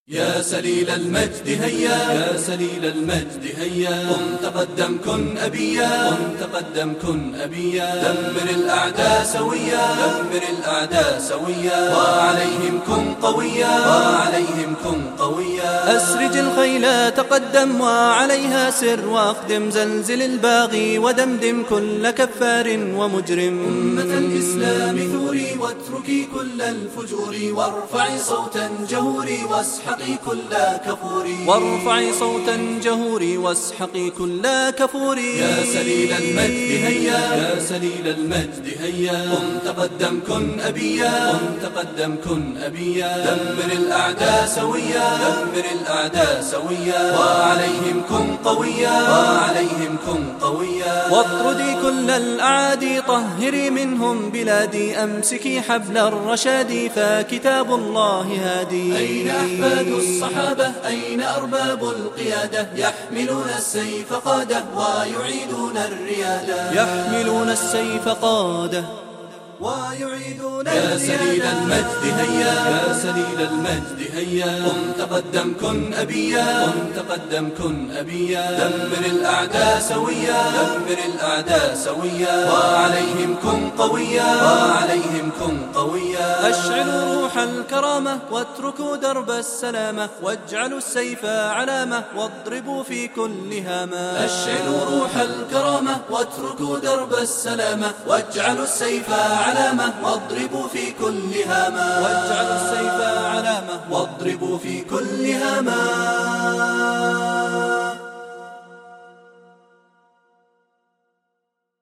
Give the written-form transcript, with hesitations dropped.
يا سليل المجد هيا، يا سليل المجد هيا، قم تقدم كن أبيا، قم تقدم كن أبيا، دمر الأعداء سويا، دمر الأعداء سويا، وعليهم كن قويا، وعليهم كن قويا. أسرج الخيل تقدم وعليها سر، واخدم زلزل الباغي ودمدم كل كفار ومجرم. أمة الإسلام ثوري واتركي كل الفجور، وارفعي صوتا جهوري واسحقي كل كفوري، وارفعي صوتا جهوري واسحقي كل كفوري. يا سليل المجد هيا، يا سليل المجد هيا، قم تقدم كن أبيا، قم تقدم كن أبيا، دمر الأعداء سويا، دمر الأعداء سويا، وعليهم كن قويا، وعليهم كن قويا. واطردي كل الأعادي، طهري منهم بلادي، أمسكي حبل الرشاد فكتاب الله هادي. أين أحفاد الصحابة، أين أرباب القيادة، يحملون السيف قادة ويعيدون الريادة، يحملون السيف قادة ويعيدون الريادة. يا سليل المجد هيا، يا سليل المجد هيا، قم تقدم كن أبيا، قم تقدم كن أبيا، دمر الأعداء سويا، دمر الأعداء سويا، وعليهم كن قويا، وعليهم كن قويا. أشعلوا روح الكرامة واتركوا درب السلامة، واجعلوا السيف علامة واضربوا في كل هامة. أشعلوا روح الكرامة واتركوا درب السلامة، واجعلوا السيف علامة واضربوا في كل هامة، واجعلوا السيف علامة واضربوا في كل هامة.